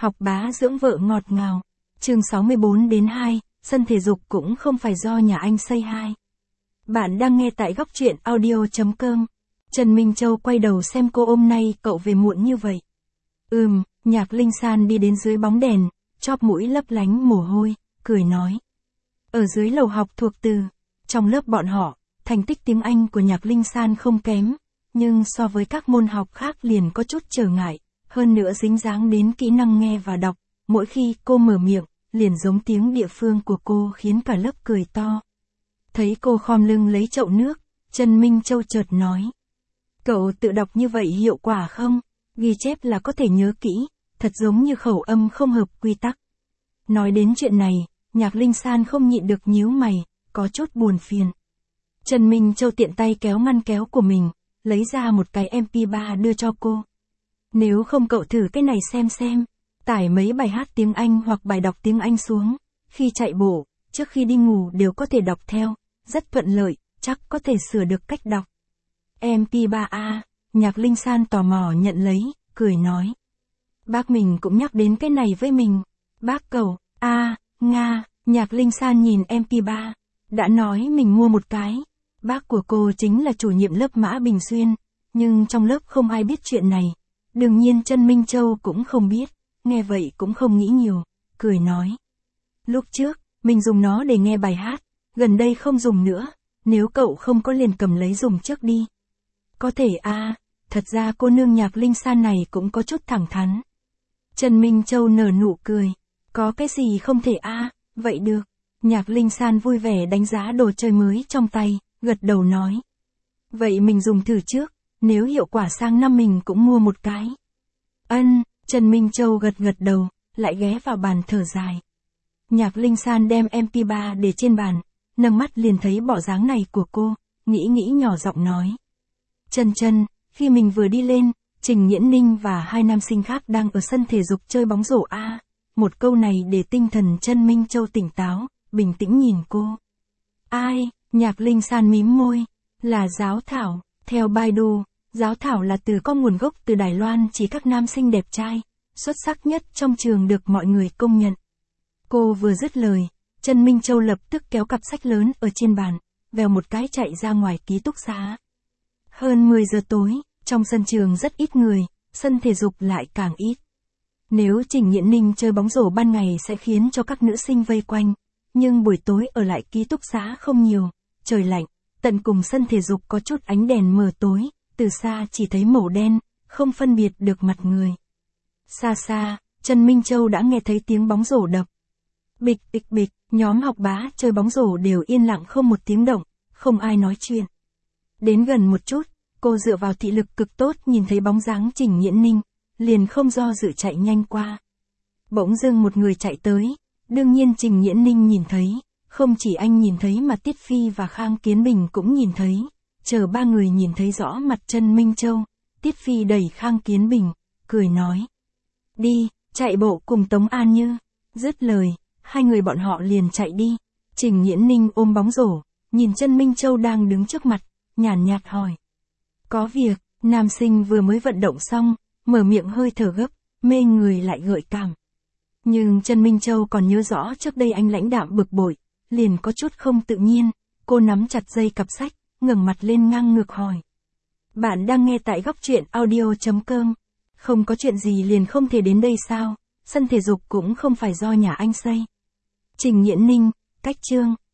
Học bá dưỡng vợ ngọt ngào. Chương 64-2, sân thể dục cũng không phải do nhà anh xây hai. Bạn đang nghe tại góc truyện audio.com. Trần Minh Châu quay đầu xem cô, hôm nay cậu về muộn như vậy. Nhạc Linh San đi đến dưới bóng đèn, chóp mũi lấp lánh mồ hôi, cười nói. Ở dưới lầu học thuộc từ, trong lớp bọn họ, thành tích tiếng Anh của Nhạc Linh San không kém, nhưng so với các môn học khác liền có chút trở ngại, hơn nữa dính dáng đến kỹ năng nghe và đọc, mỗi khi cô mở miệng, liền giống tiếng địa phương của cô khiến cả lớp cười to. Thấy cô khom lưng lấy chậu nước, Trần Minh Châu chợt nói. Cậu tự đọc như vậy hiệu quả không? Ghi chép là có thể nhớ kỹ, thật giống như khẩu âm không hợp quy tắc. Nói đến chuyện này, Nhạc Linh San không nhịn được nhíu mày, có chút buồn phiền. Trần Minh Châu tiện tay kéo ngăn kéo của mình, lấy ra một cái MP3 đưa cho cô. Nếu không cậu thử cái này xem, tải mấy bài hát tiếng Anh hoặc bài đọc tiếng Anh xuống, khi chạy bộ, trước khi đi ngủ đều có thể đọc theo, rất thuận lợi, chắc có thể sửa được cách đọc. MP3A, Nhạc Linh San tò mò nhận lấy, cười nói. Bác mình cũng nhắc đến cái này với mình. Bác cậu, Nga, Nhạc Linh San nhìn MP3, đã nói mình mua một cái. Bác của cô chính là chủ nhiệm lớp Mã Bình Xuyên, nhưng trong lớp không ai biết chuyện này. Đương nhiên Trần Minh Châu cũng không biết, nghe vậy cũng không nghĩ nhiều, cười nói. Lúc trước, mình dùng nó để nghe bài hát, gần đây không dùng nữa, nếu cậu không có liền cầm lấy dùng trước đi. Có thể thật ra cô nương Nhạc Linh San này cũng có chút thẳng thắn. Trần Minh Châu nở nụ cười, có cái gì không thể vậy được. Nhạc Linh San vui vẻ đánh giá đồ chơi mới trong tay, gật đầu nói. Vậy mình dùng thử trước, nếu hiệu quả sang năm mình cũng mua một cái. Trần Minh Châu gật đầu, lại ghé vào bàn thở dài. Nhạc Linh San đem MP3 để trên bàn, nâng mắt liền thấy bộ dáng này của cô, nghĩ nhỏ giọng nói. Trần, khi mình vừa đi lên, Trình Nhiễn Ninh và hai nam sinh khác đang ở sân thể dục chơi bóng rổ Một câu này để tinh thần Trần Minh Châu tỉnh táo, bình tĩnh nhìn cô. Ai? Nhạc Linh San mím môi. Là Giáo Thảo. Theo Baidu, Giáo Thảo là từ có nguồn gốc từ Đài Loan, chỉ các nam sinh đẹp trai, xuất sắc nhất trong trường được mọi người công nhận. Cô vừa dứt lời, Trần Minh Châu lập tức kéo cặp sách lớn ở trên bàn, vèo một cái chạy ra ngoài ký túc xá. Hơn 10 giờ tối, trong sân trường rất ít người, sân thể dục lại càng ít. Nếu Trình Nhiễn Ninh chơi bóng rổ ban ngày sẽ khiến cho các nữ sinh vây quanh, nhưng buổi tối ở lại ký túc xá không nhiều, trời lạnh, tận cùng sân thể dục có chút ánh đèn mờ tối, từ xa chỉ thấy màu đen, không phân biệt được mặt người. Xa, Trần Minh Châu đã nghe thấy tiếng bóng rổ đập. Bịch, nhóm học bá chơi bóng rổ đều yên lặng không một tiếng động, không ai nói chuyện. Đến gần một chút, cô dựa vào thị lực cực tốt nhìn thấy bóng dáng Trình Nhiễn Ninh, liền không do dự chạy nhanh qua. Bỗng dưng một người chạy tới, đương nhiên Trình Nhiễn Ninh nhìn thấy, không chỉ anh nhìn thấy mà Tiết Phi và Khang Kiến Bình cũng nhìn thấy. Chờ ba người nhìn thấy rõ mặt Trần Minh Châu, Tiết Phi đẩy Khang Kiến Bình, cười nói. Đi, chạy bộ cùng Tống An Như. Dứt lời, hai người bọn họ liền chạy đi. Trình Nhiễn Ninh ôm bóng rổ, nhìn Trần Minh Châu đang đứng trước mặt, nhàn nhạt hỏi. Có việc, nam sinh vừa mới vận động xong, mở miệng hơi thở gấp, mê người lại gợi cảm. Nhưng Trần Minh Châu còn nhớ rõ trước đây anh lãnh đạm bực bội, liền có chút không tự nhiên, cô nắm chặt dây cặp sách, ngẩng mặt lên ngang ngược hỏi. Bạn đang nghe tại góc truyện audio.com. Không có chuyện gì liền không thể đến đây sao? Sân thể dục cũng không phải do nhà anh xây. Trình Nhiễn Ninh, cách chương.